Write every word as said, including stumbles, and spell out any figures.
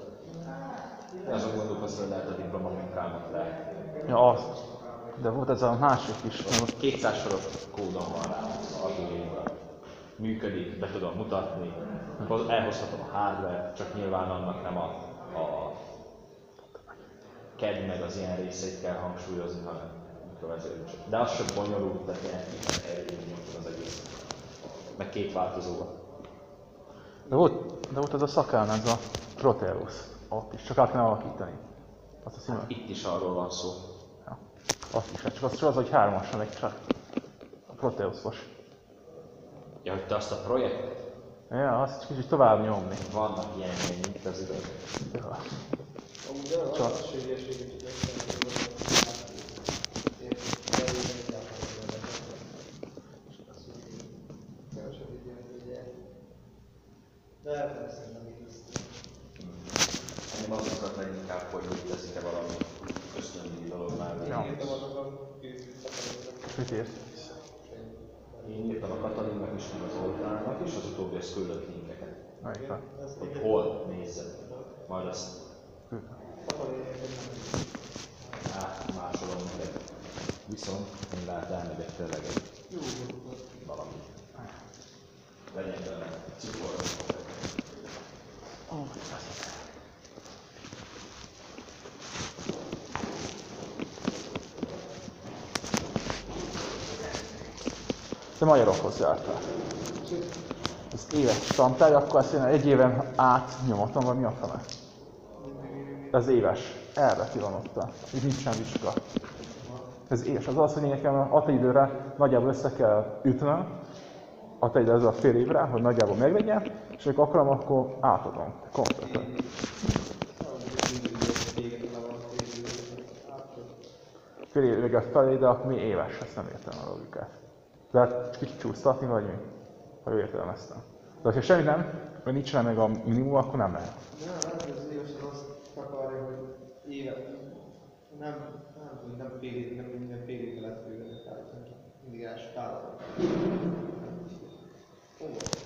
Én azon gondolkoztam, hogy lehet a diplomamunkámat le. Ja, az. De volt ez a másik is. kétszáz soros kódon van rá az Arduino-ra. Működik, be tudom mutatni, elhozhatom a hardware, csak nyilván annak nem a, a cad meg az ilyen részeit kell hangsúlyozni, hanem mikrovezérlés. De az sem bonyolult, tehát ilyen elérni az egész. Meg két változóban. De volt, de volt ez a szakán, ez a Proteus. Ott is, csak át kell alakítani. Azt Hát itt is arról van szó. Ja. Azt is, csak az, csak az, hogy hármasra meg csak a Proteusos. Ja, hogy te azt a projektet? Ja, azt kicsit tovább nyomni. Vannak ilyen mint az idő. Ja. Csak. Az hülyeséget tudok de persze nem igaz. Engem azokat leginkább, hogy úgy teszik-e valami ösztöndíj dolog már. Ja. Írtam azokat, hogy Mit ért? Én írtam a Katalinnak is, meg az Oltának is, az utóbbi az küldött linkeket. Melyikre? Hogy hol nézzed. Majd azt átmásolom neked. Viszont én lehet elmegyek tényleg egy valami. Legyen benne cukor. Ó, ez. Te magyarokhoz jártál. Ez éves tantárgy, akkor azt én egy éven át nyomatom, vagy mi a fele? Ez éves. Erre ki van ott. Így nincsen vizsga. Ez éves. Az az, hogy nekem ataidőre nagyjából össze kell ütnöm, ataidőre ez a fél évre, hogy nagyjából meglegyen, és amikor akarom, akkor átadom. Kompletten. Fél évre felé, de akkor mi éves, ezt nem értem a logikát. Lehet kicsit csúsztatni, vagy mi? Ha jól értelmeztem. De ha semmit nem, vagy nincs meg a minimum, akkor nem lehet. nem, nem, az éves az azt akarja, hogy évet, nem, nem tudom, nem fél év, nem minden fél évre lehet főzni, tehát mindig első tálatot. Ó,